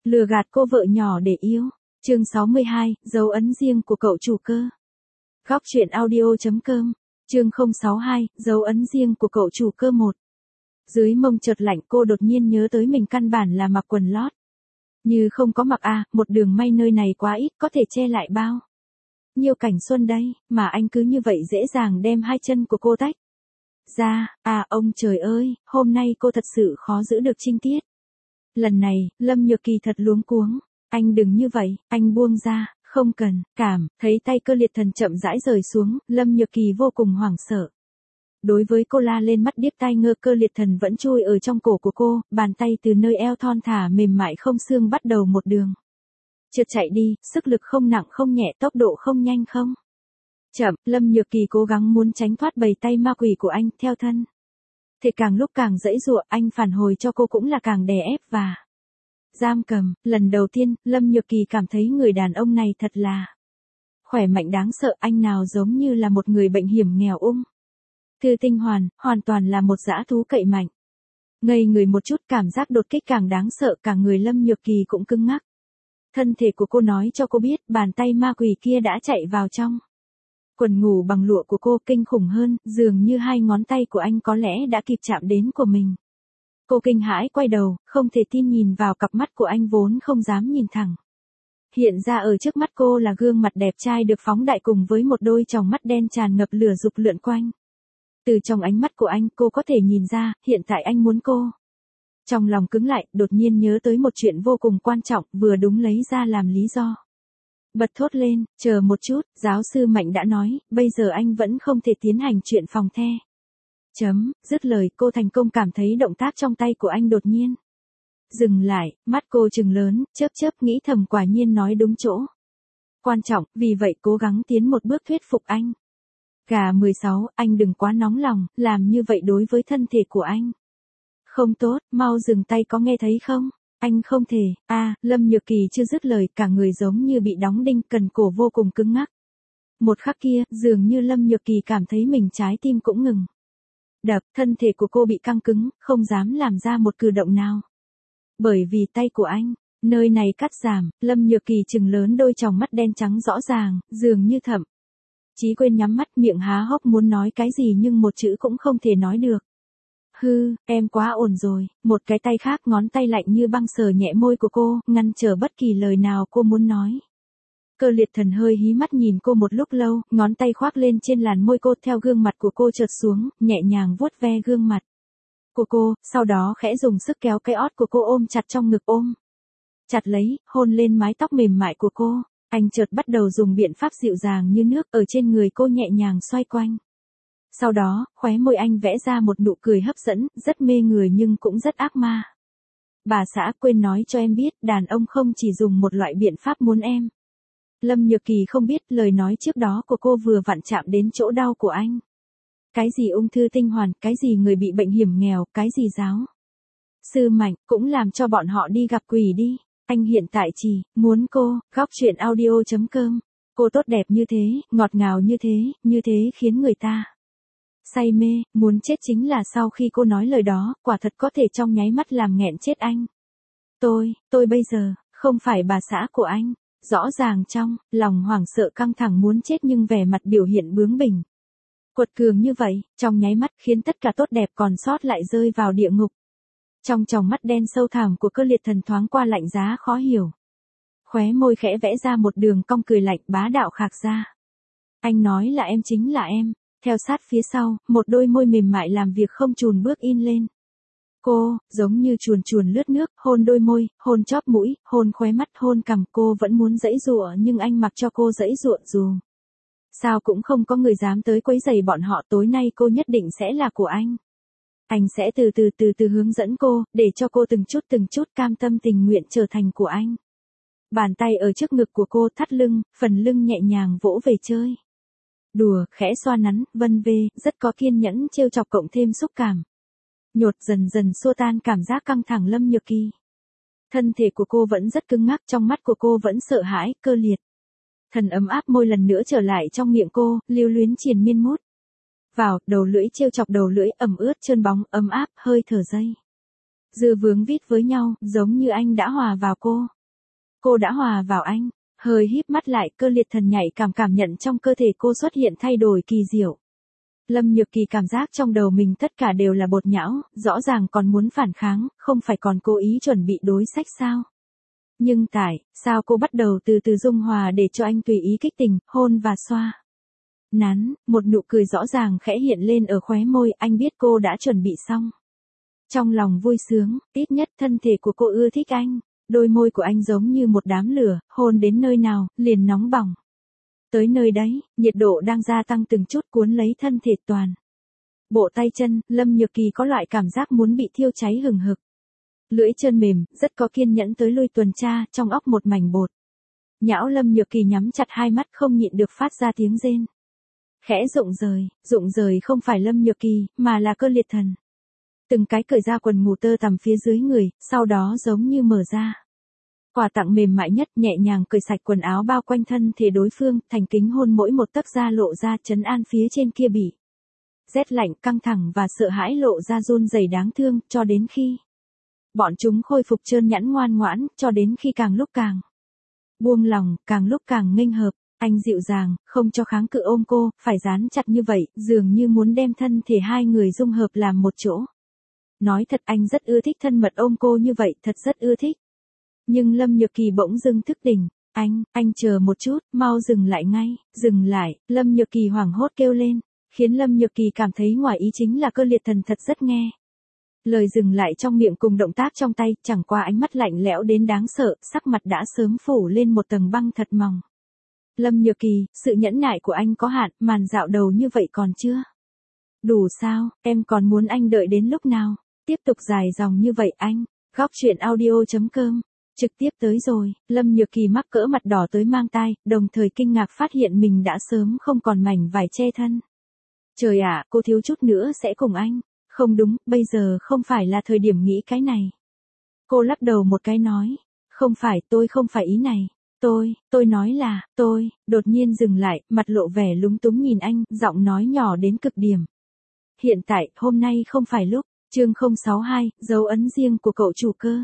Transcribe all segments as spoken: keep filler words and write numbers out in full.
lừa gạt cô vợ nhỏ để yêu. Chương sáu mươi hai, dấu ấn riêng của cậu chủ cơ. Góc truyện audio chấm com. Chương không sáu hai, dấu ấn riêng của cậu chủ cơ một. Dưới mông chợt lạnh, cô đột nhiên nhớ tới mình căn bản là mặc quần lót. Như không có mặc à, một đường may nơi này quá ít, có thể che lại bao nhiêu cảnh xuân đây, mà anh cứ như vậy dễ dàng đem hai chân của cô tách ra. À ông trời ơi, hôm nay cô thật sự khó giữ được trinh tiết. Lần này, Lâm Nhược Kỳ thật luống cuống. Anh đừng như vậy, anh buông ra, không cần, cảm, thấy tay Cơ Liệt Thần chậm rãi rời xuống, Lâm Nhược Kỳ vô cùng hoảng sợ. Đối với cô la lên mắt điếc tai ngơ, Cơ Liệt Thần vẫn chui ở trong cổ của cô, bàn tay từ nơi eo thon thả mềm mại không xương bắt đầu một đường trượt chạy đi, sức lực không nặng không nhẹ, tốc độ không nhanh không chậm. Lâm Nhược Kỳ cố gắng muốn tránh thoát bầy tay ma quỷ của anh, theo thân thể càng lúc càng dãy dụa, anh phản hồi cho cô cũng là càng đè ép và giam cầm. Lần đầu tiên, Lâm Nhược Kỳ cảm thấy người đàn ông này thật là khỏe mạnh đáng sợ, anh nào giống như là một người bệnh hiểm nghèo ung thư tinh hoàn, hoàn toàn là một dã thú cậy mạnh. Ngây người một chút, cảm giác đột kích càng đáng sợ, cả người Lâm Nhược Kỳ cũng cứng ngắc. Thân thể của cô nói cho cô biết, bàn tay ma quỷ kia đã chạy vào trong quần ngủ bằng lụa của cô. Kinh khủng hơn, dường như hai ngón tay của anh có lẽ đã kịp chạm đến của mình. Cô kinh hãi quay đầu, không thể tin nhìn vào cặp mắt của anh vốn không dám nhìn thẳng. Hiện ra ở trước mắt cô là gương mặt đẹp trai được phóng đại cùng với một đôi tròng mắt đen tràn ngập lửa dục lượn quanh. Từ trong ánh mắt của anh, cô có thể nhìn ra, hiện tại anh muốn cô. Trong lòng cứng lại, đột nhiên nhớ tới một chuyện vô cùng quan trọng, vừa đúng lấy ra làm lý do. Bật thốt lên, chờ một chút, giáo sư Mạnh đã nói, bây giờ anh vẫn không thể tiến hành chuyện phòng the. Chấm, dứt lời, cô thành công cảm thấy động tác trong tay của anh đột nhiên dừng lại, mắt cô trừng lớn, chớp chớp nghĩ thầm quả nhiên nói đúng chỗ quan trọng, vì vậy cố gắng tiến một bước thuyết phục anh. Gà mười sáu, anh đừng quá nóng lòng, làm như vậy đối với thân thể của anh không tốt, mau dừng tay có nghe thấy không? Anh không thể. A, à, Lâm Nhược Kỳ chưa dứt lời, cả người giống như bị đóng đinh, cần cổ vô cùng cứng ngắc. Một khắc kia, dường như Lâm Nhược Kỳ cảm thấy mình trái tim cũng ngừng đập, thân thể của cô bị căng cứng, không dám làm ra một cử động nào. Bởi vì tay của anh, nơi này cắt giảm. Lâm Nhược Kỳ trừng lớn đôi tròng mắt đen trắng rõ ràng, dường như thậm chí quên nhắm mắt, miệng há hốc muốn nói cái gì nhưng một chữ cũng không thể nói được. Hư, em quá ổn rồi. Một cái tay khác, ngón tay lạnh như băng sờ nhẹ môi của cô, ngăn trở bất kỳ lời nào cô muốn nói. Cơ Liệt Thần hơi hí mắt nhìn cô một lúc lâu, ngón tay khoác lên trên làn môi cô, theo gương mặt của cô trượt xuống, nhẹ nhàng vuốt ve gương mặt của cô, sau đó khẽ dùng sức kéo cái ót của cô ôm chặt trong ngực, ôm chặt lấy, hôn lên mái tóc mềm mại của cô. Anh chợt bắt đầu dùng biện pháp dịu dàng như nước ở trên người cô nhẹ nhàng xoay quanh. Sau đó, khóe môi anh vẽ ra một nụ cười hấp dẫn, rất mê người nhưng cũng rất ác ma. Bà xã, quên nói cho em biết, đàn ông không chỉ dùng một loại biện pháp muốn em. Lâm Nhược Kỳ không biết lời nói trước đó của cô vừa vặn chạm đến chỗ đau của anh. Cái gì ung thư tinh hoàn, cái gì người bị bệnh hiểm nghèo, cái gì giáo sư Mạnh, cũng làm cho bọn họ đi gặp quỷ đi. Anh hiện tại chỉ muốn cô. Góc truyện audio chấm com. Cô tốt đẹp như thế, ngọt ngào như thế, như thế khiến người ta say mê, muốn chết. Chính là sau khi cô nói lời đó, quả thật có thể trong nháy mắt làm nghẹn chết anh. Tôi, tôi bây giờ, không phải bà xã của anh. Rõ ràng trong lòng hoảng sợ căng thẳng muốn chết nhưng vẻ mặt biểu hiện bướng bỉnh, quật cường như vậy, trong nháy mắt khiến tất cả tốt đẹp còn sót lại rơi vào địa ngục. Trong tròng mắt đen sâu thẳm của Cơ Liệt Thần thoáng qua lạnh giá khó hiểu. Khóe môi khẽ vẽ ra một đường cong cười lạnh bá đạo khạc ra. Anh nói là em chính là em. Theo sát phía sau, một đôi môi mềm mại làm việc không chùn bước in lên cô, giống như chuồn chuồn lướt nước, hôn đôi môi, hôn chóp mũi, hôn khóe mắt, hôn cằm. Cô vẫn muốn giãy giụa nhưng anh mặc cho cô giãy giụa, dù sao cũng không có người dám tới quấy rầy bọn họ. Tối nay cô nhất định sẽ là của anh. Anh sẽ từ từ từ từ hướng dẫn cô, để cho cô từng chút từng chút cam tâm tình nguyện trở thành của anh. Bàn tay ở trước ngực của cô, thắt lưng, phần lưng nhẹ nhàng vỗ về chơi đùa, khẽ xoa nắn, vân vê, rất có kiên nhẫn trêu chọc cộng thêm xúc cảm nhột dần dần xua tan cảm giác căng thẳng Lâm Nhược Kỳ. Thân thể của cô vẫn rất cứng ngắc, trong mắt của cô vẫn sợ hãi. Cơ Liệt Thần ấm áp môi lần nữa trở lại trong miệng cô, lưu luyến triền miên mút vào, đầu lưỡi trêu chọc đầu lưỡi ẩm ướt trơn bóng, ấm áp, hơi thở dây dưa vướng vít với nhau, giống như anh đã hòa vào cô. Cô đã hòa vào anh. Hơi híp mắt lại, Cơ Liệt Thần nhạy cảm cảm nhận trong cơ thể cô xuất hiện thay đổi kỳ diệu. Lâm Nhược Kỳ cảm giác trong đầu mình tất cả đều là bột nhão, rõ ràng còn muốn phản kháng, không phải còn cố ý chuẩn bị đối sách sao? Nhưng tại, sao cô bắt đầu từ từ dung hòa để cho anh tùy ý kích tình, hôn và xoa? Nắn, một nụ cười rõ ràng khẽ hiện lên ở khóe môi, anh biết cô đã chuẩn bị xong. Trong lòng vui sướng, ít nhất thân thể của cô ưa thích anh. Đôi môi của anh giống như một đám lửa, hôn đến nơi nào, liền nóng bỏng. Tới nơi đấy, nhiệt độ đang gia tăng từng chút cuốn lấy thân thể toàn. Bộ tay chân, Lâm Nhược Kỳ có loại cảm giác muốn bị thiêu cháy hừng hực. Lưỡi chân mềm, rất có kiên nhẫn tới lui tuần tra, trong óc một mảnh bột. Nhão Lâm Nhược Kỳ nhắm chặt hai mắt không nhịn được phát ra tiếng rên. Khẽ rụng rời, rụng rời không phải Lâm Nhược Kỳ, mà là Cơ Liệt Thần. Từng cái cởi ra quần ngủ tơ tằm phía dưới người, sau đó giống như mở ra. Quà tặng mềm mại nhất, nhẹ nhàng cởi sạch quần áo bao quanh thân thể đối phương, thành kính hôn mỗi một tấc da lộ ra trấn an phía trên kia bị. Rét lạnh, căng thẳng và sợ hãi lộ ra run rẩy đáng thương, cho đến khi bọn chúng khôi phục trơn nhẵn ngoan ngoãn, cho đến khi càng lúc càng buông lòng, càng lúc càng nghênh hợp. Anh dịu dàng, không cho kháng cự ôm cô, phải dán chặt như vậy, dường như muốn đem thân thể hai người dung hợp làm một chỗ. Nói thật anh rất ưa thích thân mật ôm cô như vậy, thật rất ưa thích. Nhưng Lâm Nhược Kỳ bỗng dưng thức tỉnh. Anh, anh chờ một chút, mau dừng lại ngay, dừng lại, Lâm Nhược Kỳ hoảng hốt kêu lên. Khiến Lâm Nhược Kỳ cảm thấy ngoài ý chính là Cơ Liệt Thần thật rất nghe. Lời dừng lại trong miệng cùng động tác trong tay, chẳng qua ánh mắt lạnh lẽo đến đáng sợ, sắc mặt đã sớm phủ lên một tầng băng thật mỏng. Lâm Nhược Kỳ, sự nhẫn nại của anh có hạn, màn dạo đầu như vậy còn chưa đủ sao, em còn muốn anh đợi đến lúc nào? Tiếp tục dài dòng như vậy anh. Góc truyện audio chấm com trực tiếp tới rồi. Lâm Nhược Kỳ mắc cỡ mặt đỏ tới mang tai, đồng thời kinh ngạc phát hiện mình đã sớm không còn mảnh vải che thân. Trời ạ, cô thiếu chút nữa sẽ cùng anh. Không đúng, bây giờ không phải là thời điểm nghĩ cái này. Cô lắc đầu một cái nói. Không phải, tôi không phải ý này. Tôi, tôi nói là, tôi, đột nhiên dừng lại, mặt lộ vẻ lúng túng nhìn anh, giọng nói nhỏ đến cực điểm. Hiện tại, hôm nay không phải lúc. Chương không sáu hai, dấu ấn riêng của cậu chủ Cơ.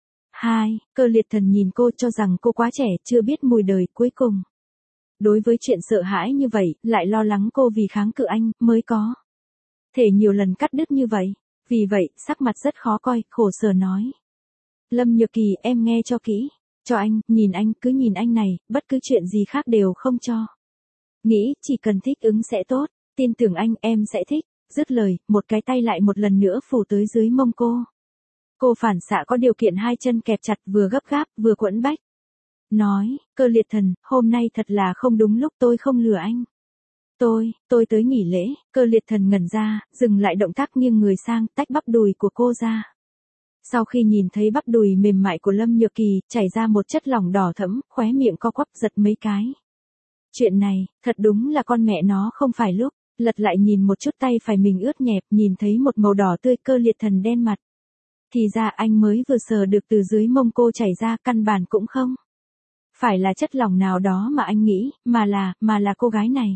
hai. Cơ Liệt Thần nhìn cô cho rằng cô quá trẻ, chưa biết mùi đời, cuối cùng. Đối với chuyện sợ hãi như vậy, lại lo lắng cô vì kháng cự anh, mới có thể nhiều lần cắt đứt như vậy. Vì vậy, sắc mặt rất khó coi, khổ sở nói. Lâm Nhược Kỳ, em nghe cho kỹ. Cho anh, nhìn anh, cứ nhìn anh này, bất cứ chuyện gì khác đều không cho. Nghĩ, chỉ cần thích ứng sẽ tốt, tin tưởng anh, em sẽ thích. Dứt lời, một cái tay lại một lần nữa phủ tới dưới mông cô. Cô phản xạ có điều kiện hai chân kẹp chặt, vừa gấp gáp, vừa quẫn bách. Nói, Cơ Liệt Thần, hôm nay thật là không đúng lúc, tôi không lừa anh. Tôi, tôi tới nghỉ lễ. Cơ Liệt Thần ngẩn ra, dừng lại động tác nghiêng người sang, tách bắp đùi của cô ra. Sau khi nhìn thấy bắp đùi mềm mại của Lâm Nhược Kỳ, chảy ra một chất lỏng đỏ thẫm, khóe miệng co quắp giật mấy cái. Chuyện này, thật đúng là con mẹ nó không phải lúc. Lật lại nhìn một chút tay phải mình ướt nhẹp, nhìn thấy một màu đỏ tươi, Cơ Liệt Thần đen mặt. Thì ra anh mới vừa sờ được từ dưới mông cô chảy ra, căn bản cũng không phải là chất lỏng nào đó mà anh nghĩ, mà là, mà là cô gái này.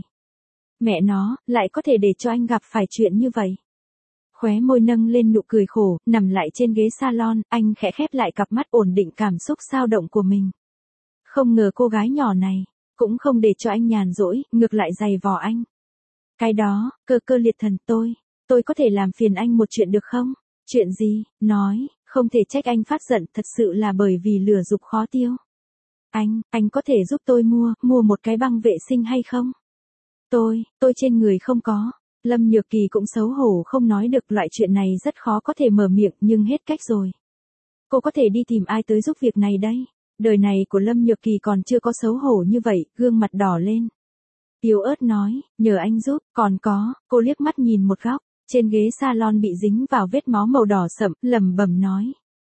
Mẹ nó, lại có thể để cho anh gặp phải chuyện như vậy. Khóe môi nâng lên nụ cười khổ, nằm lại trên ghế salon, anh khẽ khép lại cặp mắt ổn định cảm xúc xao động của mình. Không ngờ cô gái nhỏ này, cũng không để cho anh nhàn rỗi, ngược lại giày vò anh. Cái đó, cơ cơ liệt thần tôi, tôi có thể làm phiền anh một chuyện được không? Chuyện gì? Nói, không thể trách anh phát giận, thật sự là bởi vì lửa dục khó tiêu. Anh, anh có thể giúp tôi mua, mua một cái băng vệ sinh hay không? Tôi, tôi trên người không có. Lâm Nhược Kỳ cũng xấu hổ không nói được, loại chuyện này rất khó có thể mở miệng, nhưng hết cách rồi. Cô có thể đi tìm ai tới giúp việc này đây? Đời này của Lâm Nhược Kỳ còn chưa có xấu hổ như vậy, gương mặt đỏ lên. Yếu ớt nói, nhờ anh giúp, còn có, cô liếc mắt nhìn một góc, trên ghế salon bị dính vào vết máu màu đỏ sậm, lẩm bẩm nói.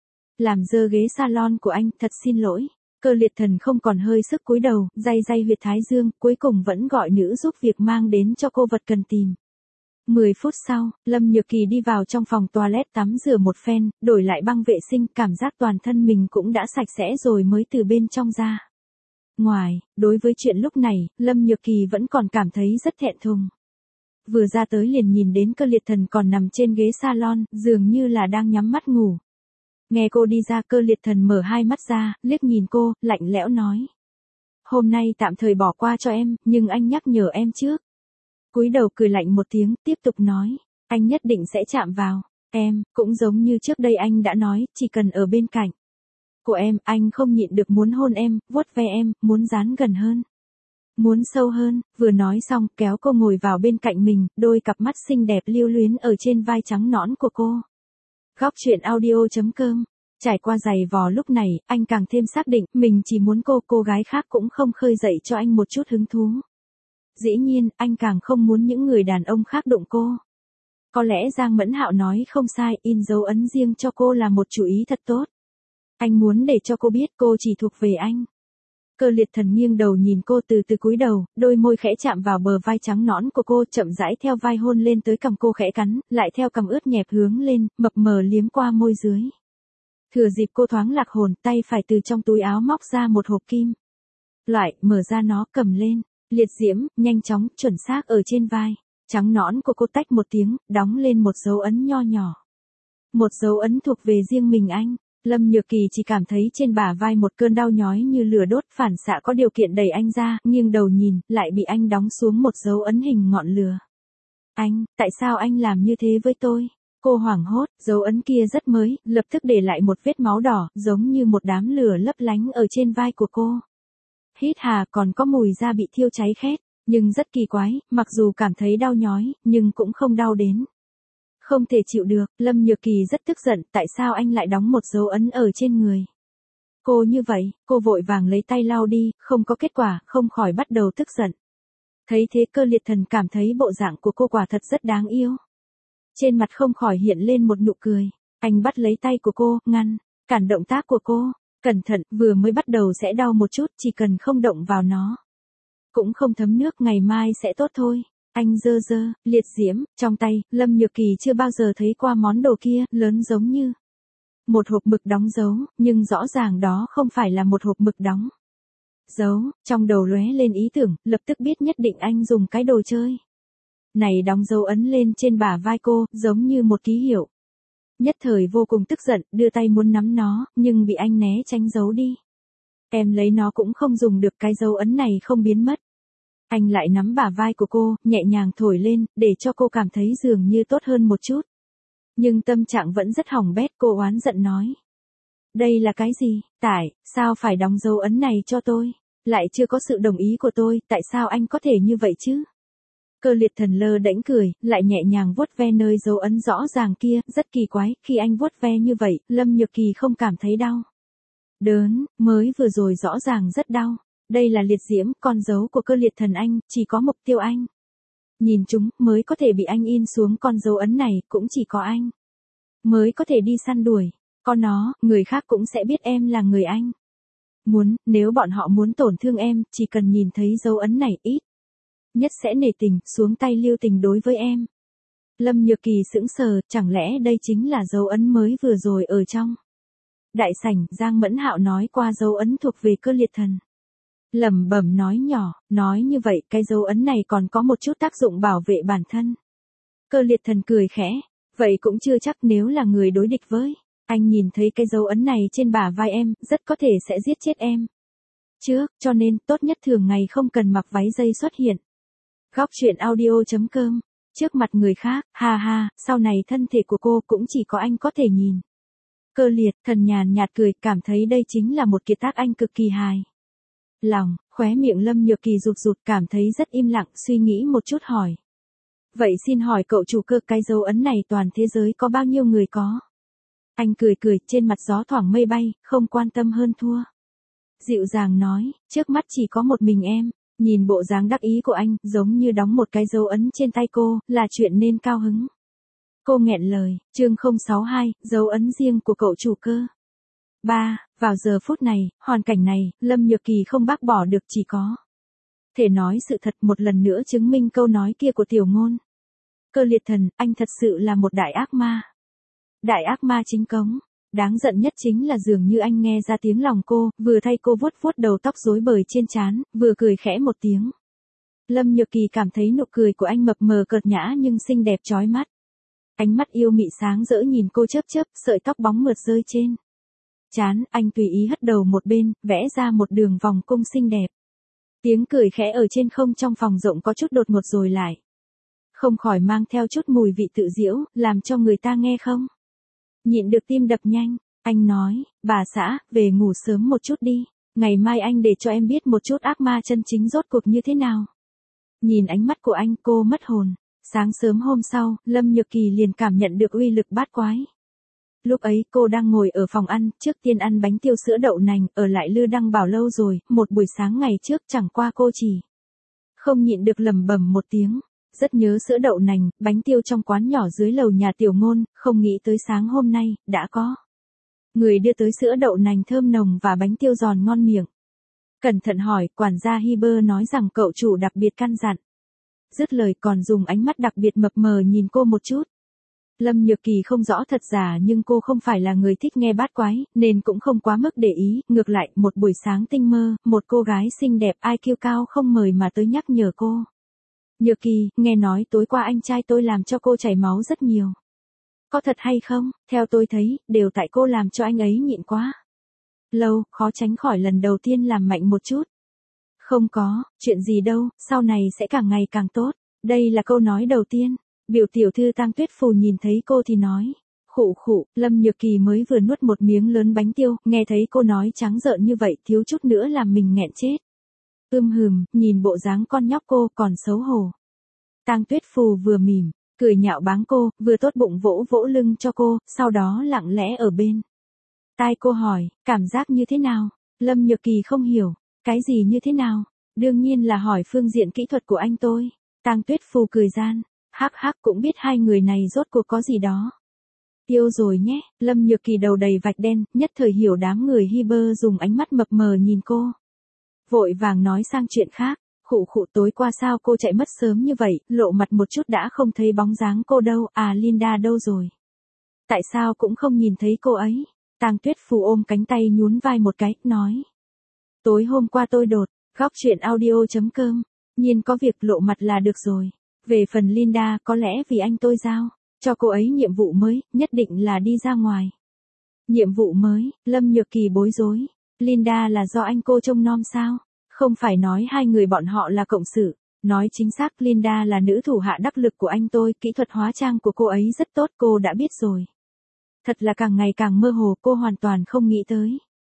Làm dơ ghế salon của anh, thật xin lỗi. Cơ liệt thần không còn hơi sức cúi đầu, day day huyệt thái dương, cuối cùng vẫn gọi nữ giúp việc mang đến cho cô vật cần tìm. mười phút sau, Lâm Nhược Kỳ đi vào trong phòng toilet tắm rửa một phen, đổi lại băng vệ sinh, cảm giác toàn thân mình cũng đã sạch sẽ rồi mới từ bên trong ra. Ngoài, đối với chuyện lúc này, Lâm Nhược Kỳ vẫn còn cảm thấy rất thẹn thùng. Vừa ra tới liền nhìn đến cơ liệt thần còn nằm trên ghế salon, dường như là đang nhắm mắt ngủ. Nghe cô đi ra, Cơ Liệt Thần mở hai mắt ra, liếc nhìn cô, lạnh lẽo nói. Hôm nay tạm thời bỏ qua cho em, nhưng anh nhắc nhở em trước. Cúi đầu cười lạnh một tiếng, tiếp tục nói. Anh nhất định sẽ chạm vào. Em, cũng giống như trước đây anh đã nói, chỉ cần ở bên cạnh của em, anh không nhịn được muốn hôn em, vuốt ve em, muốn dán gần hơn. Muốn sâu hơn, vừa nói xong, kéo cô ngồi vào bên cạnh mình, đôi cặp mắt xinh đẹp lưu luyến ở trên vai trắng nõn của cô. Góc truyện audio chấm com. Trải qua giày vò lúc này, anh càng thêm xác định, mình chỉ muốn cô, cô gái khác cũng không khơi dậy cho anh một chút hứng thú. Dĩ nhiên, anh càng không muốn những người đàn ông khác đụng cô. Có lẽ Giang Mẫn Hạo nói không sai, in dấu ấn riêng cho cô là một chủ ý thật tốt. Anh muốn để cho cô biết cô chỉ thuộc về anh. Cơ Liệt Thần nghiêng đầu nhìn cô từ từ cúi đầu, đôi môi khẽ chạm vào bờ vai trắng nõn của cô, chậm rãi theo vai hôn lên tới cằm cô khẽ cắn, lại theo cằm ướt nhẹp hướng lên, mập mờ liếm qua môi dưới. Thừa dịp cô thoáng lạc hồn, tay phải từ trong túi áo móc ra một hộp kim loại, mở ra nó, cầm lên, liệt diễm, nhanh chóng, chuẩn xác ở trên vai trắng nõn của cô tách một tiếng, đóng lên một dấu ấn nho nhỏ. Một dấu ấn thuộc về riêng mình anh. Lâm Nhược Kỳ chỉ cảm thấy trên bả vai một cơn đau nhói như lửa đốt, phản xạ có điều kiện đẩy anh ra, nghiêng đầu nhìn, lại bị anh đóng xuống một dấu ấn hình ngọn lửa. Anh, tại sao anh làm như thế với tôi? Cô hoảng hốt, dấu ấn kia rất mới, lập tức để lại một vết máu đỏ, giống như một đám lửa lấp lánh ở trên vai của cô. Hít hà, còn có mùi da bị thiêu cháy khét, nhưng rất kỳ quái, mặc dù cảm thấy đau nhói, nhưng cũng không đau đến. Không thể chịu được, Lâm Nhược Kỳ rất tức giận, tại sao anh lại đóng một dấu ấn ở trên người? Cô như vậy, cô vội vàng lấy tay lau đi, không có kết quả, không khỏi bắt đầu tức giận. Thấy thế, Cơ Liệt Thần cảm thấy bộ dạng của cô quả thật rất đáng yêu. Trên mặt không khỏi hiện lên một nụ cười. Anh bắt lấy tay của cô, ngăn, cản động tác của cô. Cẩn thận, vừa mới bắt đầu sẽ đau một chút, chỉ cần không động vào nó. Cũng không thấm nước, ngày mai sẽ tốt thôi. Anh dơ dơ, liệt diễm, trong tay, Lâm Nhược Kỳ chưa bao giờ thấy qua món đồ kia, lớn giống như một hộp mực đóng dấu, nhưng rõ ràng đó không phải là một hộp mực đóng dấu. Trong đầu lóe lên ý tưởng, lập tức biết nhất định anh dùng cái đồ chơi này đóng dấu ấn lên trên bả vai cô, giống như một ký hiệu. Nhất thời vô cùng tức giận, đưa tay muốn nắm nó, nhưng bị anh né tránh giấu đi. Em lấy nó cũng không dùng được, cái dấu ấn này không biến mất. Anh lại nắm bả vai của cô, nhẹ nhàng thổi lên, để cho cô cảm thấy dường như tốt hơn một chút. Nhưng tâm trạng vẫn rất hỏng bét, cô oán giận nói. Đây là cái gì? Tại, sao phải đóng dấu ấn này cho tôi? Lại chưa có sự đồng ý của tôi, tại sao anh có thể như vậy chứ? Cơ Liệt Thần lơ đễnh cười, lại nhẹ nhàng vuốt ve nơi dấu ấn rõ ràng kia, rất kỳ quái, khi anh vuốt ve như vậy, Lâm Nhược Kỳ không cảm thấy đau đớn, mới vừa rồi rõ ràng rất đau. Đây là liệt diễm, con dấu của Cơ Liệt Thần anh, chỉ có mục tiêu anh nhìn chúng, mới có thể bị anh in xuống con dấu ấn này, cũng chỉ có anh mới có thể đi săn đuổi. Có nó, người khác cũng sẽ biết em là người anh muốn, nếu bọn họ muốn tổn thương em, chỉ cần nhìn thấy dấu ấn này, ít nhất sẽ nể tình, xuống tay lưu tình đối với em. Lâm Nhược Kỳ sững sờ, chẳng lẽ đây chính là dấu ấn mới vừa rồi ở trong đại sảnh? Giang Mẫn Hạo nói qua dấu ấn thuộc về Cơ Liệt Thần. Lẩm bẩm nói nhỏ, nói như vậy, cái dấu ấn này còn có một chút tác dụng bảo vệ bản thân. Cơ Liệt Thần cười khẽ, vậy cũng chưa chắc, nếu là người đối địch với anh nhìn thấy cái dấu ấn này trên bả vai em, rất có thể sẽ giết chết em trước, cho nên, tốt nhất thường ngày không cần mặc váy dây xuất hiện. Góc truyện audio chấm com. Trước mặt người khác, ha ha, sau này thân thể của cô cũng chỉ có anh có thể nhìn. Cơ Liệt Thần nhàn nhạt cười, cảm thấy đây chính là một kiệt tác anh cực kỳ hài lòng. Khóe miệng Lâm Nhược Kỳ rụt rụt, cảm thấy rất im lặng, suy nghĩ một chút hỏi. Vậy xin hỏi cậu chủ Cơ, cái dấu ấn này toàn thế giới có bao nhiêu người có? Anh cười cười, trên mặt gió thoảng mây bay, không quan tâm hơn thua. Dịu dàng nói, trước mắt chỉ có một mình em. Nhìn bộ dáng đắc ý của anh, giống như đóng một cái dấu ấn trên tay cô, là chuyện nên cao hứng. Cô nghẹn lời, chương không sáu hai, dấu ấn riêng của cậu chủ Cơ. ba. Vào giờ phút này, hoàn cảnh này, Lâm Nhược Kỳ không bác bỏ được, chỉ có thể nói sự thật, một lần nữa chứng minh câu nói kia của Tiểu Ngôn. Cơ Liệt Thần, anh thật sự là một đại ác ma. Đại ác ma chính cống. Đáng giận nhất chính là dường như anh nghe ra tiếng lòng cô, vừa thay cô vuốt vuốt đầu tóc rối bời trên trán, vừa cười khẽ một tiếng. Lâm Nhược Kỳ cảm thấy nụ cười của anh mập mờ cợt nhã nhưng xinh đẹp chói mắt. Ánh mắt yêu mị sáng rỡ nhìn cô chớp chớp, sợi tóc bóng mượt rơi trên Chán, anh tùy ý hất đầu một bên, vẽ ra một đường vòng cung xinh đẹp. Tiếng cười khẽ ở trên không trong phòng rộng có chút đột ngột rồi lại. Không khỏi mang theo chút mùi vị tự giễu, làm cho người ta nghe không nhịn được tim đập nhanh. Anh nói, bà xã, về ngủ sớm một chút đi. Ngày mai anh để cho em biết một chút ác ma chân chính rốt cuộc như thế nào. Nhìn ánh mắt của anh, cô mất hồn. Sáng sớm hôm sau, Lâm Nhược Kỳ liền cảm nhận được uy lực bát quái. Lúc ấy cô đang ngồi ở phòng ăn, trước tiên ăn bánh tiêu sữa đậu nành, ở lại Lư Đăng Bảo lâu rồi, một buổi sáng ngày trước chẳng qua cô chỉ không nhịn được lẩm bẩm một tiếng. Rất nhớ sữa đậu nành, bánh tiêu trong quán nhỏ dưới lầu nhà Tiểu Ngôn, không nghĩ tới sáng hôm nay, đã có người đưa tới sữa đậu nành thơm nồng và bánh tiêu giòn ngon miệng. Cẩn thận hỏi, quản gia Hiber nói rằng cậu chủ đặc biệt căn dặn. Dứt lời còn dùng ánh mắt đặc biệt mập mờ nhìn cô một chút. Lâm Nhược Kỳ không rõ thật giả nhưng cô không phải là người thích nghe bát quái, nên cũng không quá mức để ý, ngược lại, một buổi sáng tinh mơ, một cô gái xinh đẹp i kiu cao không mời mà tới nhắc nhở cô. Nhược Kỳ, nghe nói tối qua anh trai tôi làm cho cô chảy máu rất nhiều. Có thật hay không? Theo tôi thấy, đều tại cô làm cho anh ấy nhịn quá lâu, khó tránh khỏi lần đầu tiên làm mạnh một chút. Không có, chuyện gì đâu, sau này sẽ càng ngày càng tốt. Đây là câu nói đầu tiên. Biểu tiểu thư Tang Tuyết Phù nhìn thấy cô thì nói. Khụ khụ, Lâm Nhược Kỳ mới vừa nuốt một miếng lớn bánh tiêu, nghe thấy cô nói trắng rợn như vậy thiếu chút nữa làm mình nghẹn chết. Ưm hừm, nhìn bộ dáng con nhóc cô còn xấu hổ. Tang Tuyết Phù vừa mỉm, cười nhạo báng cô, vừa tốt bụng vỗ vỗ lưng cho cô, sau đó lặng lẽ ở bên tai cô hỏi, cảm giác như thế nào? Lâm Nhược Kỳ không hiểu, cái gì như thế nào? Đương nhiên là hỏi phương diện kỹ thuật của anh tôi. Tang Tuyết Phù cười gian, hắc hắc cũng biết hai người này rốt cuộc có gì đó. Tiêu rồi nhé, Lâm Nhược Kỳ đầu đầy vạch đen, nhất thời hiểu đám người Hiber dùng ánh mắt mập mờ nhìn cô. Vội vàng nói sang chuyện khác, khụ khụ tối qua sao cô chạy mất sớm như vậy, lộ mặt một chút đã không thấy bóng dáng cô đâu, à Linda đâu rồi? Tại sao cũng không nhìn thấy cô ấy? Tang Tuyết Phù ôm cánh tay nhún vai một cái, nói. Tối hôm qua tôi đột, góc chuyện audio.com, nhiên có việc lộ mặt là được rồi. Về phần Linda, có lẽ vì anh tôi giao cho cô ấy nhiệm vụ mới, nhất định là đi ra ngoài. Nhiệm vụ mới, Lâm Nhược Kỳ bối rối. Linda là do anh cô trông nom sao? Không phải nói hai người bọn họ là cộng sự. Nói chính xác Linda là nữ thủ hạ đắc lực của anh tôi, kỹ thuật hóa trang của cô ấy rất tốt, cô đã biết rồi. Thật là càng ngày càng mơ hồ, cô hoàn toàn không nghĩ tới.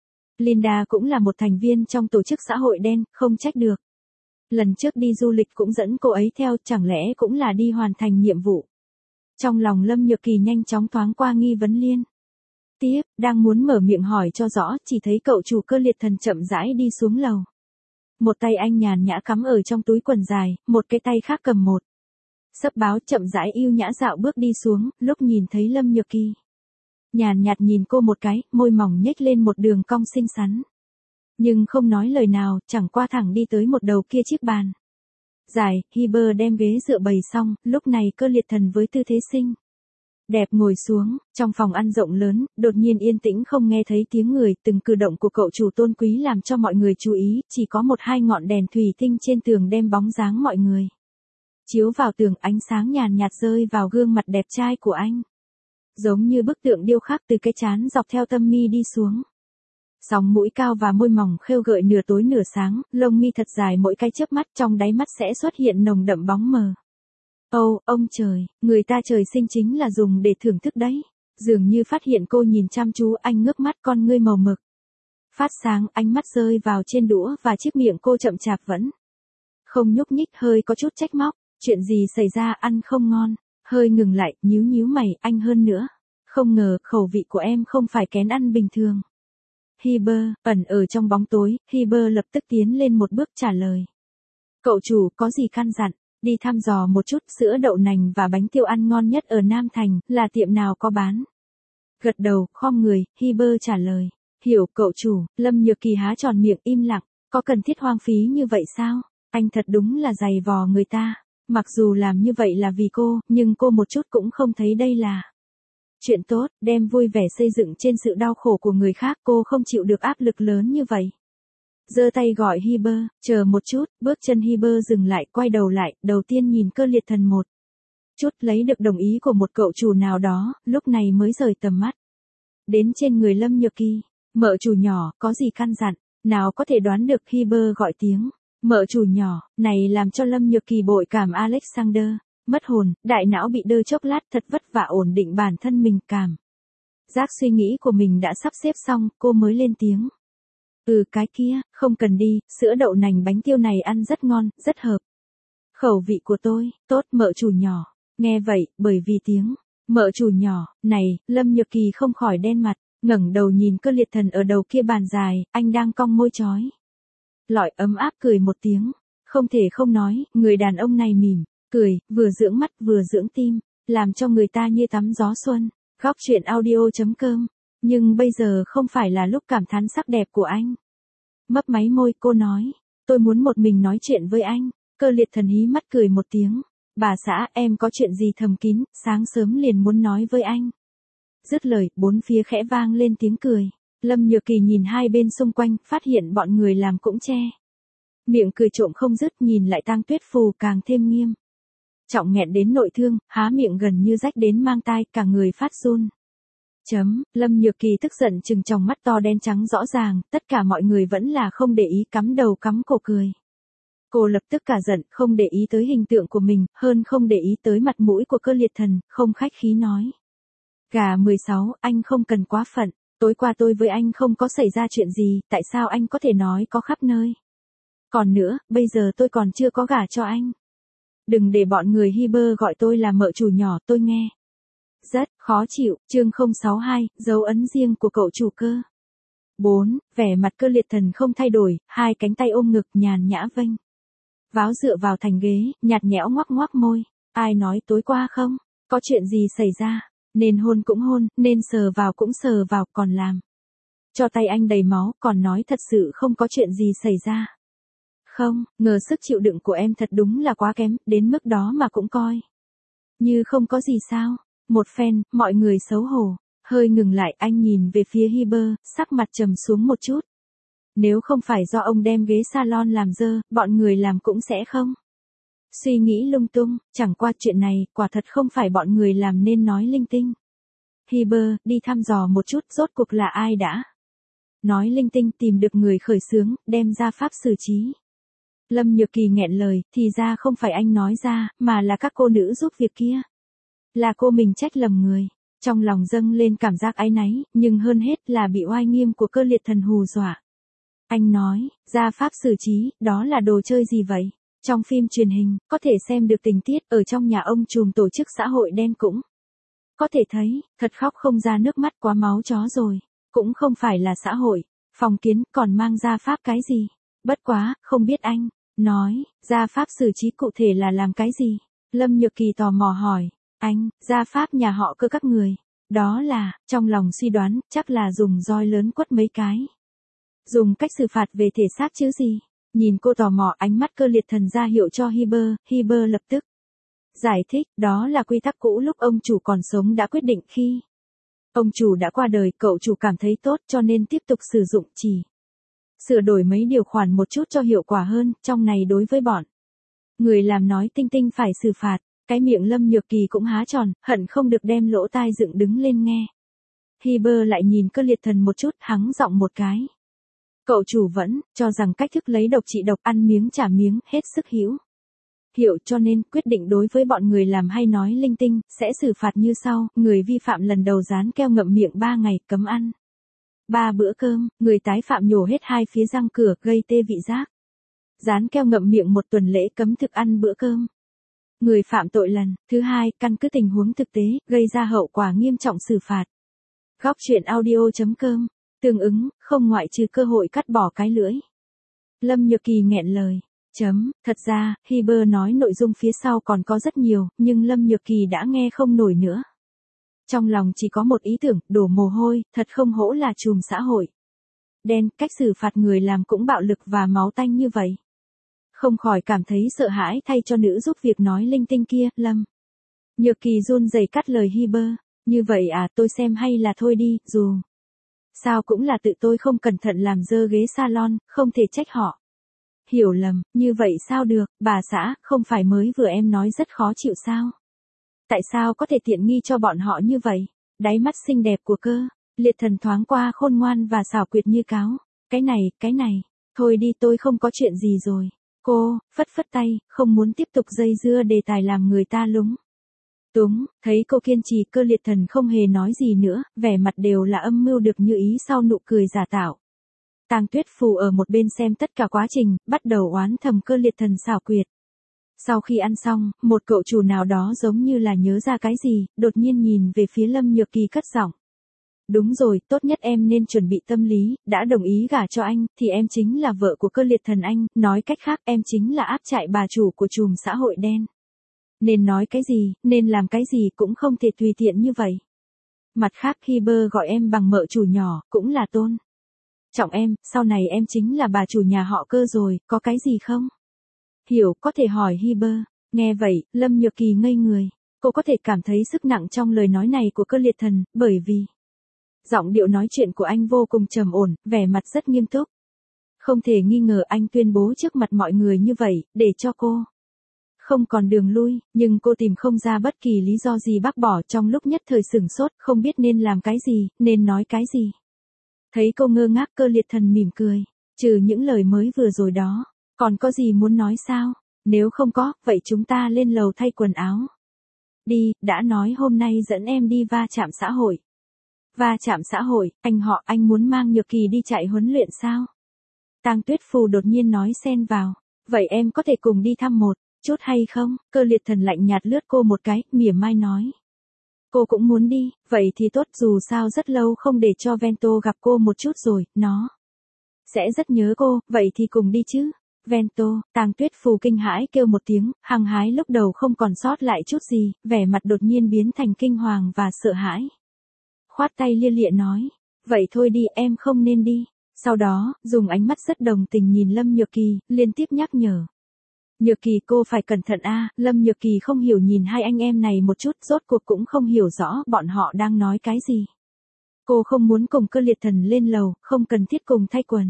Linda cũng là một thành viên trong tổ chức xã hội đen, không trách được. Lần trước đi du lịch cũng dẫn cô ấy theo, chẳng lẽ cũng là đi hoàn thành nhiệm vụ. Trong lòng Lâm Nhược Kỳ nhanh chóng thoáng qua nghi vấn liên. Tiếp, đang muốn mở miệng hỏi cho rõ, chỉ thấy cậu chủ Cơ Liệt Thần chậm rãi đi xuống lầu. Một tay anh nhàn nhã cắm ở trong túi quần dài, một cái tay khác cầm một xấp báo, chậm rãi yêu nhã dạo bước đi xuống, lúc nhìn thấy Lâm Nhược Kỳ. Nhàn nhạt nhìn cô một cái, môi mỏng nhếch lên một đường cong xinh xắn. Nhưng không nói lời nào, chẳng qua thẳng đi tới một đầu kia chiếc bàn dài, Hiber đem ghế dựa bày xong, lúc này Cơ Liệt Thần với tư thế xinh đẹp ngồi xuống, trong phòng ăn rộng lớn, đột nhiên yên tĩnh không nghe thấy tiếng người, từng cử động của cậu chủ tôn quý làm cho mọi người chú ý, chỉ có một hai ngọn đèn thủy tinh trên tường đem bóng dáng mọi người chiếu vào tường, ánh sáng nhàn nhạt rơi vào gương mặt đẹp trai của anh. Giống như bức tượng điêu khắc từ cái trán dọc theo tâm mi đi xuống. Sóng mũi cao và môi mỏng khêu gợi nửa tối nửa sáng, lông mi thật dài mỗi cái chớp mắt, trong đáy mắt sẽ xuất hiện nồng đậm bóng mờ. Âu, oh, ông trời, người ta trời sinh chính là dùng để thưởng thức đấy. Dường như phát hiện cô nhìn chăm chú, anh ngước mắt, con ngươi màu mực phát sáng, ánh mắt rơi vào trên đũa và chiếc miệng cô chậm chạp vẫn không nhúc nhích, hơi có chút trách móc. Chuyện gì xảy ra, ăn không ngon? Hơi ngừng lại, nhíu nhíu mày, anh hơn nữa. Không ngờ, khẩu vị của em không phải kén ăn bình thường. Hiber, ẩn ở trong bóng tối, Hiber lập tức tiến lên một bước trả lời. Cậu chủ, có gì căn dặn? Đi thăm dò một chút, sữa đậu nành và bánh tiêu ăn ngon nhất ở Nam Thành, là tiệm nào có bán? Gật đầu, khom người, Hiber trả lời. Hiểu, cậu chủ. Lâm Nhược Kỳ há tròn miệng im lặng. Có cần thiết hoang phí như vậy sao? Anh thật đúng là dày vò người ta. Mặc dù làm như vậy là vì cô, nhưng cô một chút cũng không thấy đây là chuyện tốt, đem vui vẻ xây dựng trên sự đau khổ của người khác, cô không chịu được áp lực lớn như vậy. Giơ tay gọi Hiber, chờ một chút, bước chân Hiber dừng lại, quay đầu lại, đầu tiên nhìn Cơ Liệt Thần một chút, lấy được đồng ý của một cậu chủ nào đó, lúc này mới rời tầm mắt đến trên người Lâm Nhược Kỳ. Mợ chủ nhỏ, có gì căn dặn, nào có thể đoán được Hiber gọi tiếng. Mợ chủ nhỏ, này làm cho Lâm Nhược Kỳ bội cảm Alexander, mất hồn, đại não bị đơ chốc lát thật vất vả ổn định bản thân mình cảm. Giác suy nghĩ của mình đã sắp xếp xong, cô mới lên tiếng. Ừ cái kia, không cần đi, sữa đậu nành bánh tiêu này ăn rất ngon, rất hợp. Khẩu vị của tôi, tốt mợ chủ nhỏ. Nghe vậy, bởi vì tiếng, mợ chủ nhỏ, này, Lâm Nhược Kỳ không khỏi đen mặt, ngẩng đầu nhìn Cơ Liệt Thần ở đầu kia bàn dài, anh đang cong môi chói. Lọi ấm áp cười một tiếng, không thể không nói, người đàn ông này mỉm, cười, vừa dưỡng mắt vừa dưỡng tim, làm cho người ta như tắm gió xuân. Góc truyện audio chấm com. Nhưng bây giờ không phải là lúc cảm thán sắc đẹp của anh. Mấp máy môi cô nói, tôi muốn một mình nói chuyện với anh. Cơ Liệt Thần hí mắt cười một tiếng, bà xã em có chuyện gì thầm kín, sáng sớm liền muốn nói với anh. Dứt lời, bốn phía khẽ vang lên tiếng cười. Lâm Nhược Kỳ nhìn hai bên xung quanh, phát hiện bọn người làm cũng che. Miệng cười trộm không dứt, nhìn lại Tang Tuyết Phù càng thêm nghiêm. Trọng nghẹn đến nội thương, há miệng gần như rách đến mang tai, cả người phát run. Chấm, Lâm Nhược Kỳ tức giận trừng tròng mắt to đen trắng rõ ràng, tất cả mọi người vẫn là không để ý, cắm đầu cắm cổ cười. Cô lập tức cả giận, không để ý tới hình tượng của mình, hơn không để ý tới mặt mũi của Cơ Liệt Thần, không khách khí nói. Gà mười sáu, anh không cần quá phận, tối qua tôi với anh không có xảy ra chuyện gì, tại sao anh có thể nói có khắp nơi. Còn nữa, bây giờ tôi còn chưa có gả cho anh. Đừng để bọn người Hiber gọi tôi là mợ chủ nhỏ, tôi nghe. Rất khó chịu, chương không sáu hai, dấu ấn riêng của cậu chủ Cơ. bốn. Vẻ mặt Cơ Liệt Thần không thay đổi, hai cánh tay ôm ngực nhàn nhã vênh. Váo dựa vào thành ghế, nhạt nhẽo ngoắc ngoắc môi. Ai nói tối qua không? Có chuyện gì xảy ra? Nên hôn cũng hôn, nên sờ vào cũng sờ vào, còn làm. Cho tay anh đầy máu, còn nói thật sự không có chuyện gì xảy ra. Không, ngờ sức chịu đựng của em thật đúng là quá kém, đến mức đó mà cũng coi. Như không có gì sao. Một phen, mọi người xấu hổ. Hơi ngừng lại, anh nhìn về phía Hiber, sắc mặt trầm xuống một chút. Nếu không phải do ông đem ghế salon làm dơ, bọn người làm cũng sẽ không. Suy nghĩ lung tung, chẳng qua chuyện này, quả thật không phải bọn người làm nên nói linh tinh. Hiber, đi thăm dò một chút, rốt cuộc là ai đã. Nói linh tinh tìm được người khởi xướng, đem ra pháp xử trí. Lâm Nhược Kỳ nghẹn lời, thì ra không phải anh nói ra, mà là các cô nữ giúp việc kia. Là cô mình trách lầm người. Trong lòng dâng lên cảm giác áy náy, nhưng hơn hết là bị oai nghiêm của Cơ Liệt Thần hù dọa. Anh nói, ra pháp xử trí, đó là đồ chơi gì vậy? Trong phim truyền hình, có thể xem được tình tiết ở trong nhà ông trùm tổ chức xã hội đen cũng. Có thể thấy, thật khóc không ra nước mắt, quá máu chó rồi. Cũng không phải là xã hội, phòng kiến, còn mang ra pháp cái gì? Bất quá, không biết anh. Nói, ra pháp xử trí cụ thể là làm cái gì? Lâm Nhược Kỳ tò mò hỏi. Anh, gia pháp nhà họ Cơ các người. Đó là, trong lòng suy đoán, chắc là dùng roi lớn quất mấy cái. Dùng cách xử phạt về thể xác chứ gì. Nhìn cô tò mò, ánh mắt Cơ Liệt Thần ra hiệu cho Hiber, Hiber lập tức giải thích, đó là quy tắc cũ lúc ông chủ còn sống đã quyết định khi ông chủ đã qua đời, cậu chủ cảm thấy tốt cho nên tiếp tục sử dụng, chỉ sửa đổi mấy điều khoản một chút cho hiệu quả hơn, trong này đối với bọn người làm nói tinh tinh phải xử phạt. Cái miệng Lâm Nhược Kỳ cũng há tròn, hận không được đem lỗ tai dựng đứng lên nghe. Hiber lại nhìn Cơ Liệt Thần một chút, hắng giọng một cái. Cậu chủ vẫn cho rằng cách thức lấy độc trị độc, ăn miếng trả miếng, hết sức hữu hiệu, cho nên quyết định đối với bọn người làm hay nói linh tinh, sẽ xử phạt như sau. Người vi phạm lần đầu dán keo ngậm miệng ba ngày, cấm ăn ba bữa cơm. Người tái phạm nhổ hết hai phía răng cửa, gây tê vị giác. Dán keo ngậm miệng một tuần lễ, cấm thực ăn bữa cơm. Người phạm tội lần thứ hai, căn cứ tình huống thực tế, gây ra hậu quả nghiêm trọng xử phạt. Góc truyện audio chấm com. Tương ứng, không ngoại trừ cơ hội cắt bỏ cái lưỡi. Lâm Nhược Kỳ nghẹn lời. Chấm, thật ra, Hiber nói nội dung phía sau còn có rất nhiều, nhưng Lâm Nhược Kỳ đã nghe không nổi nữa. Trong lòng chỉ có một ý tưởng, đổ mồ hôi, thật không hổ là trùm xã hội đen, cách xử phạt người làm cũng bạo lực và máu tanh như vậy. Không khỏi cảm thấy sợ hãi thay cho nữ giúp việc nói linh tinh kia. Lâm Nhược Kỳ run rẩy cắt lời Hiber. Như vậy à, tôi xem hay là thôi đi, dù sao cũng là tự tôi không cẩn thận làm dơ ghế salon, không thể trách họ. Hiểu lầm, như vậy sao được, bà xã, không phải mới vừa em nói rất khó chịu sao? Tại sao có thể tiện nghi cho bọn họ như vậy? Đáy mắt xinh đẹp của Cơ Liệt thần thoáng qua khôn ngoan và xảo quyệt như cáo. Cái này, cái này, thôi đi tôi không có chuyện gì rồi. Cô, phất phất tay, không muốn tiếp tục dây dưa đề tài làm người ta lúng túng, thấy cô kiên trì Cơ Liệt Thần không hề nói gì nữa, vẻ mặt đều là âm mưu được như ý sau nụ cười giả tạo. Tang Tuyết Phù ở một bên xem tất cả quá trình, bắt đầu oán thầm Cơ Liệt Thần xảo quyệt. Sau khi ăn xong, một cậu chủ nào đó giống như là nhớ ra cái gì, đột nhiên nhìn về phía Lâm Nhược Kỳ cất giọng. Đúng rồi, tốt nhất em nên chuẩn bị tâm lý, đã đồng ý gả cho anh, thì em chính là vợ của Cơ Liệt Thần anh, nói cách khác em chính là áp trại bà chủ của chùm xã hội đen. Nên nói cái gì, nên làm cái gì cũng không thể tùy tiện như vậy. Mặt khác khi bơ gọi em bằng mợ chủ nhỏ, cũng là tôn trọng em, sau này em chính là bà chủ nhà họ Cơ rồi, có cái gì không? Hiểu, có thể hỏi Hi Bơ. Nghe vậy, Lâm Nhược Kỳ ngây người. Cô có thể cảm thấy sức nặng trong lời nói này của Cơ Liệt Thần, bởi vì giọng điệu nói chuyện của anh vô cùng trầm ổn, vẻ mặt rất nghiêm túc. Không thể nghi ngờ anh tuyên bố trước mặt mọi người như vậy, để cho cô không còn đường lui, nhưng cô tìm không ra bất kỳ lý do gì bác bỏ, trong lúc nhất thời sửng sốt, không biết nên làm cái gì, nên nói cái gì. Thấy cô ngơ ngác Cơ Liệt Thần mỉm cười, trừ những lời mới vừa rồi đó, còn có gì muốn nói sao? Nếu không có, vậy chúng ta lên lầu thay quần áo. Đi, đã nói hôm nay dẫn em đi va chạm xã hội. Va chạm xã hội, anh họ anh muốn mang Nhược Kỳ đi chạy huấn luyện sao? Tang Tuyết Phù đột nhiên nói xen vào. Vậy em có thể cùng đi thăm một chút hay không? Cơ Liệt Thần lạnh nhạt lướt cô một cái, mỉa mai nói. Cô cũng muốn đi, vậy thì tốt, dù sao rất lâu không để cho Vento gặp cô một chút rồi, nó sẽ rất nhớ cô, vậy thì cùng đi chứ. Vento, Tang Tuyết Phù kinh hãi kêu một tiếng, hăng hái lúc đầu không còn sót lại chút gì, vẻ mặt đột nhiên biến thành kinh hoàng và sợ hãi. Khoát tay lia lịa nói, vậy thôi đi, em không nên đi. Sau đó, dùng ánh mắt rất đồng tình nhìn Lâm Nhược Kỳ, liên tiếp nhắc nhở. Nhược Kỳ cô phải cẩn thận a. Lâm Nhược Kỳ không hiểu nhìn hai anh em này một chút, rốt cuộc cũng không hiểu rõ bọn họ đang nói cái gì. Cô không muốn cùng Cơ Liệt Thần lên lầu, không cần thiết cùng thay quần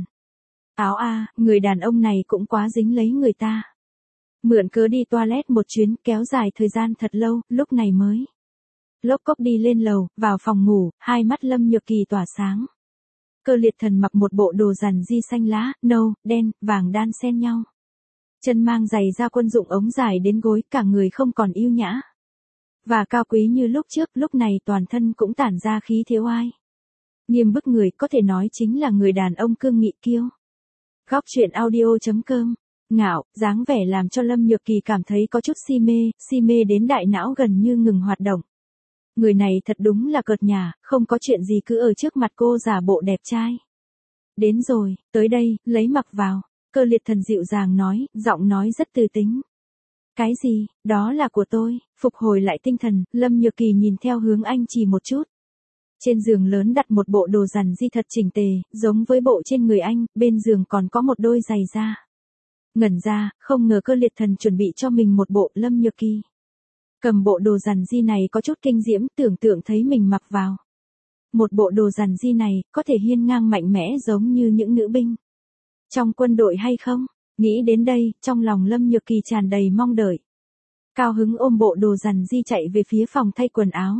áo a, người đàn ông này cũng quá dính lấy người ta. Mượn cớ đi toilet một chuyến, kéo dài thời gian thật lâu, lúc này mới lốc cốc đi lên lầu, vào phòng ngủ, hai mắt Lâm Nhược Kỳ tỏa sáng. Cơ Liệt Thần mặc một bộ đồ rằn di xanh lá, nâu, đen, vàng đan xen nhau. Chân mang giày da quân dụng ống dài đến gối, cả người không còn yêu nhã và cao quý như lúc trước, lúc này toàn thân cũng tản ra khí thế oai nghiêm bức người, có thể nói chính là người đàn ông cương nghị kiêu. Góc truyện audio chấm com. Ngạo, dáng vẻ làm cho Lâm Nhược Kỳ cảm thấy có chút si mê, si mê đến đại não gần như ngừng hoạt động. Người này thật đúng là cợt nhả, không có chuyện gì cứ ở trước mặt cô giả bộ đẹp trai. Đến rồi, tới đây, lấy mặc vào. Cơ Liệt Thần dịu dàng nói, giọng nói rất từ tính. Cái gì, đó là của tôi. Phục hồi lại tinh thần, Lâm Nhược Kỳ nhìn theo hướng anh chỉ một chút. Trên giường lớn đặt một bộ đồ rằn di thật chỉnh tề, giống với bộ trên người anh, bên giường còn có một đôi giày da. Ngẩn ra, không ngờ Cơ Liệt Thần chuẩn bị cho mình một bộ. Lâm Nhược Kỳ cầm bộ đồ rằn di này có chút kinh diễm, tưởng tượng thấy mình mặc vào một bộ đồ rằn di này, có thể hiên ngang mạnh mẽ giống như những nữ binh trong quân đội hay không? Nghĩ đến đây, trong lòng Lâm Nhược Kỳ tràn đầy mong đợi. Cao hứng ôm bộ đồ rằn di chạy về phía phòng thay quần áo.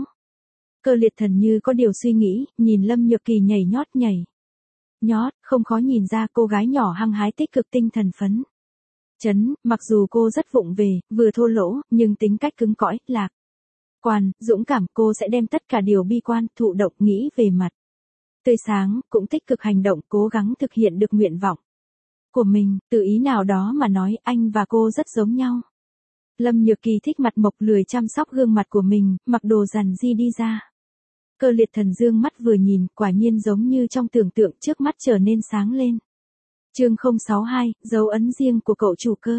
Cơ Liệt Thần như có điều suy nghĩ, nhìn Lâm Nhược Kỳ nhảy nhót nhảy nhót, không khó nhìn ra cô gái nhỏ hăng hái tích cực tinh thần phấn chấn, mặc dù cô rất vụng về, vừa thô lỗ, nhưng tính cách cứng cõi, lạc quan, dũng cảm, cô sẽ đem tất cả điều bi quan, thụ động nghĩ về mặt tươi sáng, cũng tích cực hành động, cố gắng thực hiện được nguyện vọng của mình. Từ ý nào đó mà nói, anh và cô rất giống nhau. Lâm Nhược Kỳ thích mặt mộc, lười chăm sóc gương mặt của mình, mặc đồ rằn di đi ra. Cơ Liệt Thần dương mắt vừa nhìn, quả nhiên giống như trong tưởng tượng, trước mắt trở nên sáng lên. Chương không sáu hai, dấu ấn riêng của cậu chủ Cơ.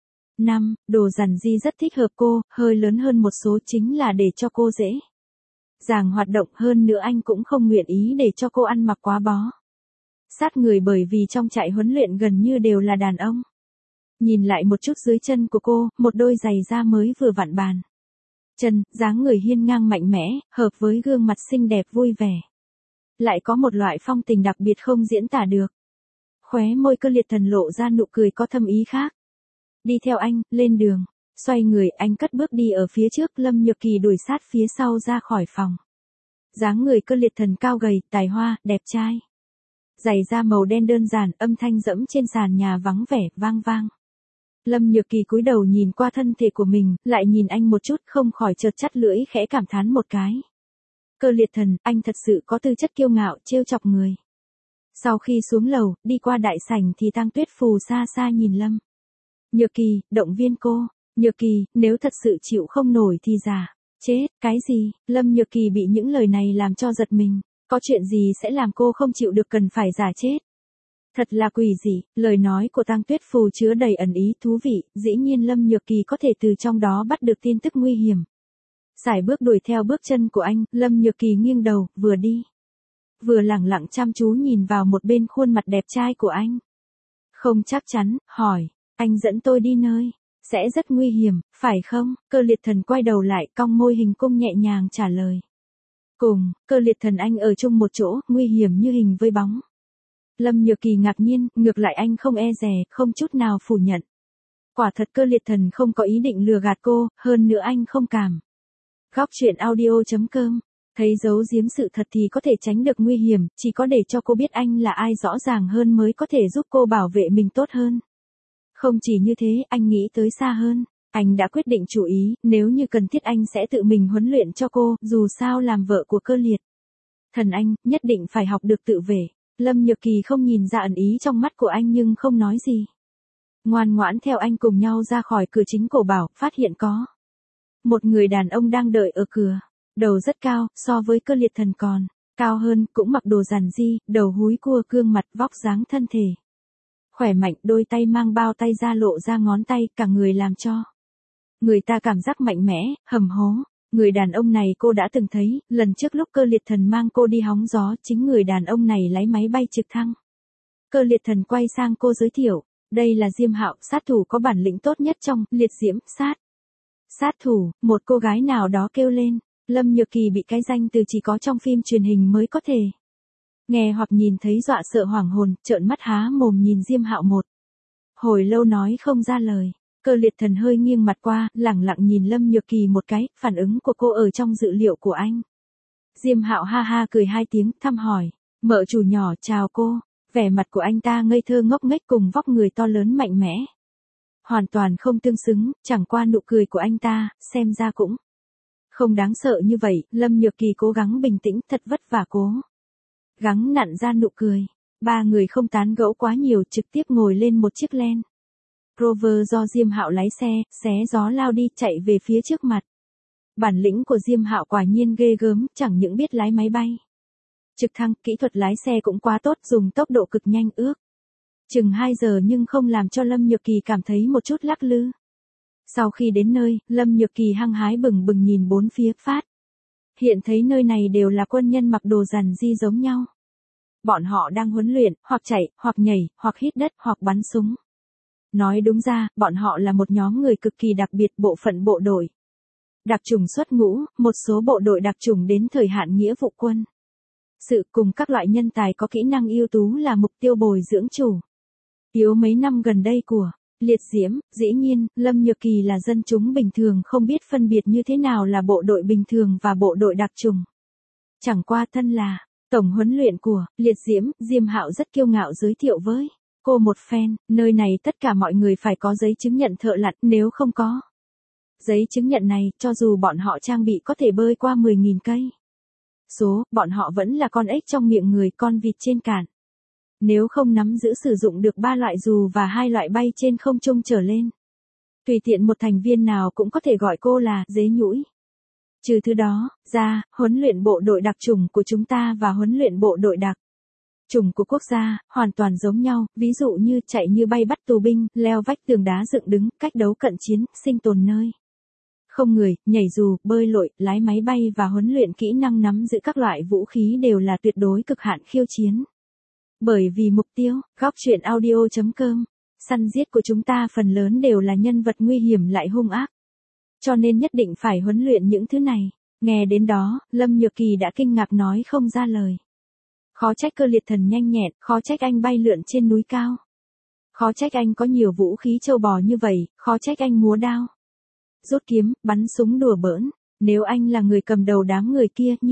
năm. Đồ rằn di rất thích hợp cô, hơi lớn hơn một số chính là để cho cô dễ dàng hoạt động, hơn nữa anh cũng không nguyện ý để cho cô ăn mặc quá bó sát người, bởi vì trong trại huấn luyện gần như đều là đàn ông. Nhìn lại một chút dưới chân của cô, một đôi giày da mới vừa vặn bàn chân, dáng người hiên ngang mạnh mẽ, hợp với gương mặt xinh đẹp vui vẻ. Lại có một loại phong tình đặc biệt không diễn tả được. Khóe môi Cơ Liệt Thần lộ ra nụ cười có thâm ý khác. Đi theo anh, lên đường. Xoay người, anh cất bước đi ở phía trước, Lâm Nhược Kỳ đuổi sát phía sau ra khỏi phòng. Dáng người Cơ Liệt Thần cao gầy, tài hoa, đẹp trai. Giày da màu đen đơn giản, âm thanh dẫm trên sàn nhà vắng vẻ, vang vang. Lâm Nhược Kỳ cúi đầu nhìn qua thân thể của mình, lại nhìn anh một chút, không khỏi chợt chắt lưỡi khẽ cảm thán một cái. Cơ Liệt Thần, anh thật sự có tư chất kiêu ngạo, trêu chọc người. Sau khi xuống lầu, đi qua đại sảnh thì Tang Tuyết Phù xa xa nhìn Lâm Nhược Kỳ, động viên cô. Nhược Kỳ, nếu thật sự chịu không nổi thì giả. Chết, cái gì? Lâm Nhược Kỳ bị những lời này làm cho giật mình. Có chuyện gì sẽ làm cô không chịu được cần phải giả chết? Thật là quỷ dị, lời nói của Tang Tuyết Phù chứa đầy ẩn ý thú vị, dĩ nhiên Lâm Nhược Kỳ có thể từ trong đó bắt được tin tức nguy hiểm. Sải bước đuổi theo bước chân của anh, Lâm Nhược Kỳ nghiêng đầu, vừa đi, vừa lẳng lặng chăm chú nhìn vào một bên khuôn mặt đẹp trai của anh. Không chắc chắn, hỏi, anh dẫn tôi đi nơi, sẽ rất nguy hiểm, phải không? Cơ Liệt Thần quay đầu lại, cong môi hình cung nhẹ nhàng trả lời. Cùng, Cơ Liệt Thần anh ở chung một chỗ, nguy hiểm như hình với bóng. Lâm Nhược Kỳ ngạc nhiên, ngược lại anh không e dè, không chút nào phủ nhận. Quả thật Cơ Liệt Thần không có ý định lừa gạt cô, hơn nữa anh không cảm. Góc truyện audio chấm com. Thấy giấu giếm sự thật thì có thể tránh được nguy hiểm, chỉ có để cho cô biết anh là ai rõ ràng hơn mới có thể giúp cô bảo vệ mình tốt hơn. Không chỉ như thế, anh nghĩ tới xa hơn. Anh đã quyết định chủ ý, nếu như cần thiết anh sẽ tự mình huấn luyện cho cô, dù sao làm vợ của Cơ Liệt Thần anh, nhất định phải học được tự vệ. Lâm Nhược Kỳ không nhìn ra ẩn ý trong mắt của anh nhưng không nói gì. Ngoan ngoãn theo anh cùng nhau ra khỏi cửa chính cổ bảo, phát hiện có một người đàn ông đang đợi ở cửa. Đầu rất cao, so với Cơ Liệt Thần còn cao hơn, cũng mặc đồ giản dị, đầu húi cua, gương mặt, vóc dáng thân thể khỏe mạnh, đôi tay mang bao tay ra lộ ra ngón tay, cả người làm cho người ta cảm giác mạnh mẽ, hầm hố. Người đàn ông này cô đã từng thấy, lần trước lúc Cơ Liệt Thần mang cô đi hóng gió, chính người đàn ông này lái máy bay trực thăng. Cơ Liệt Thần quay sang cô giới thiệu, đây là Diêm Hạo, sát thủ có bản lĩnh tốt nhất trong liệt diễm sát. Sát thủ, một cô gái nào đó kêu lên. Lâm Nhược Kỳ bị cái danh từ chỉ có trong phim truyền hình mới có thể nghe hoặc nhìn thấy dọa sợ hoảng hồn, trợn mắt há mồm nhìn Diêm Hạo một hồi lâu nói không ra lời. Cơ Liệt Thần hơi nghiêng mặt qua, lẳng lặng nhìn Lâm Nhược Kỳ một cái, phản ứng của cô ở trong dự liệu của anh. Diêm Hạo ha ha cười hai tiếng, thăm hỏi, mợ chủ nhỏ chào cô. Vẻ mặt của anh ta ngây thơ ngốc nghếch cùng vóc người to lớn mạnh mẽ. Hoàn toàn không tương xứng, chẳng qua nụ cười của anh ta, xem ra cũng không đáng sợ như vậy. Lâm Nhược Kỳ cố gắng bình tĩnh, thật vất vả cố gắng nặn ra nụ cười. Ba người không tán gẫu quá nhiều, trực tiếp ngồi lên một chiếc Land Rover do Diêm Hạo lái xe, xé gió lao đi, chạy về phía trước mặt. Bản lĩnh của Diêm Hạo quả nhiên ghê gớm, chẳng những biết lái máy bay trực thăng, kỹ thuật lái xe cũng quá tốt, dùng tốc độ cực nhanh, ước chừng hai giờ nhưng không làm cho Lâm Nhược Kỳ cảm thấy một chút lắc lư. Sau khi đến nơi, Lâm Nhược Kỳ hăng hái bừng bừng nhìn bốn phía, phát hiện thấy nơi này đều là quân nhân mặc đồ giản dị giống nhau. Bọn họ đang huấn luyện, hoặc chạy, hoặc nhảy, hoặc hít đất, hoặc bắn súng. Nói đúng ra, bọn họ là một nhóm người cực kỳ đặc biệt, bộ phận bộ đội đặc chủng xuất ngũ, một số bộ đội đặc chủng đến thời hạn nghĩa vụ quân sự cùng các loại nhân tài có kỹ năng ưu tú là mục tiêu bồi dưỡng chủ yếu mấy năm gần đây của liệt diễm. Dĩ nhiên, Lâm Nhược Kỳ là dân chúng bình thường không biết phân biệt như thế nào là bộ đội bình thường và bộ đội đặc chủng. Chẳng qua thân là tổng huấn luyện của liệt diễm, Diêm Hạo rất kiêu ngạo giới thiệu với cô một phen, nơi này tất cả mọi người phải có giấy chứng nhận thợ lặn, nếu không có giấy chứng nhận này, cho dù bọn họ trang bị có thể bơi qua mười nghìn cây số, bọn họ vẫn là con ếch trong miệng người, con vịt trên cạn. Nếu không nắm giữ sử dụng được ba loại dù và hai loại bay trên không trung trở lên, tùy tiện một thành viên nào cũng có thể gọi cô là dế nhũi. Trừ thứ đó ra, huấn luyện bộ đội đặc chủng của chúng ta và huấn luyện bộ đội đặc chủng của quốc gia hoàn toàn giống nhau, ví dụ như chạy như bay bắt tù binh, leo vách tường đá dựng đứng, cách đấu cận chiến, sinh tồn nơi không người, nhảy dù, bơi lội, lái máy bay và huấn luyện kỹ năng nắm giữ các loại vũ khí đều là tuyệt đối cực hạn khiêu chiến. Bởi vì mục tiêu, góc truyện audio chấm com, săn giết của chúng ta phần lớn đều là nhân vật nguy hiểm lại hung ác. Cho nên nhất định phải huấn luyện những thứ này. Nghe đến đó, Lâm Nhược Kỳ đã kinh ngạc nói không ra lời. Khó trách Cơ Liệt Thần nhanh nhẹn, khó trách anh bay lượn trên núi cao. Khó trách anh có nhiều vũ khí châu bò như vậy, khó trách anh múa đao, rút kiếm, bắn súng đùa bỡn. Nếu anh là người cầm đầu đám người kia như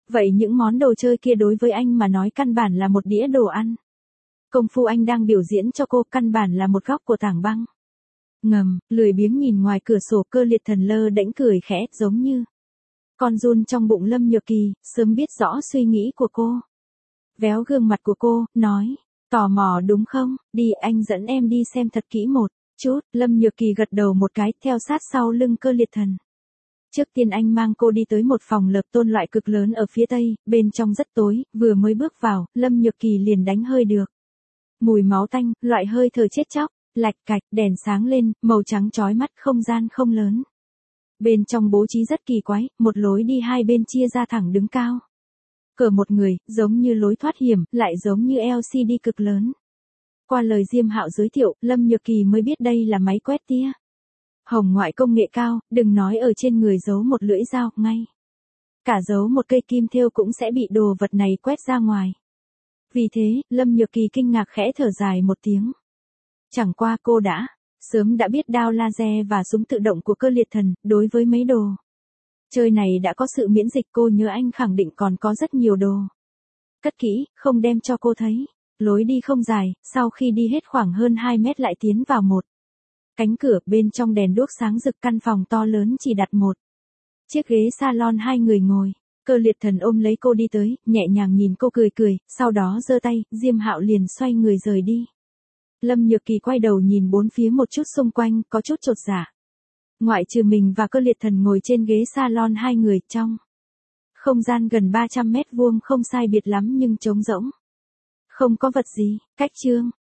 Vậy những món đồ chơi kia đối với anh mà nói căn bản là một đĩa đồ ăn. Công phu anh đang biểu diễn cho cô căn bản là một góc của tảng băng. Ngầm, lười biếng nhìn ngoài cửa sổ, Cơ Liệt Thần lơ đễnh cười khẽ, giống như con giun trong bụng Lâm Nhược Kỳ, sớm biết rõ suy nghĩ của cô. Véo gương mặt của cô, nói, tò mò đúng không, đi anh dẫn em đi xem thật kỹ một chút. Lâm Nhược Kỳ gật đầu một cái, theo sát sau lưng Cơ Liệt Thần. Trước tiên anh mang cô đi tới một phòng lợp tôn loại cực lớn ở phía tây, bên trong rất tối, vừa mới bước vào, Lâm Nhược Kỳ liền đánh hơi được. Mùi máu tanh, loại hơi thở chết chóc, lạch cạch, đèn sáng lên, màu trắng chói mắt, không gian không lớn. Bên trong bố trí rất kỳ quái, một lối đi hai bên chia ra thẳng đứng cao. Cờ một người, giống như lối thoát hiểm, lại giống như lờ xê đê cực lớn. Qua lời Diêm Hạo giới thiệu, Lâm Nhược Kỳ mới biết đây là máy quét tia hồng ngoại công nghệ cao, đừng nói ở trên người giấu một lưỡi dao, ngay cả giấu một cây kim thêu cũng sẽ bị đồ vật này quét ra ngoài. Vì thế, Lâm Nhược Kỳ kinh ngạc khẽ thở dài một tiếng. Chẳng qua cô đã, sớm đã biết đao laser và súng tự động của Cơ Liệt Thần, đối với mấy đồ chơi này đã có sự miễn dịch. Cô nhớ anh khẳng định còn có rất nhiều đồ cất kỹ, không đem cho cô thấy. Lối đi không dài, sau khi đi hết khoảng hơn hai mét lại tiến vào một cánh cửa, bên trong đèn đuốc sáng rực, căn phòng to lớn chỉ đặt một chiếc ghế salon hai người ngồi. Cơ Liệt Thần ôm lấy cô đi tới, nhẹ nhàng nhìn cô cười cười, sau đó giơ tay, Diêm Hạo liền xoay người rời đi. Lâm Nhược Kỳ quay đầu nhìn bốn phía một chút xung quanh, có chút chột dạ. Ngoại trừ mình và Cơ Liệt Thần ngồi trên ghế salon hai người, trong không gian gần ba trăm mét vuông không sai biệt lắm nhưng trống rỗng. Không có vật gì, cách chương.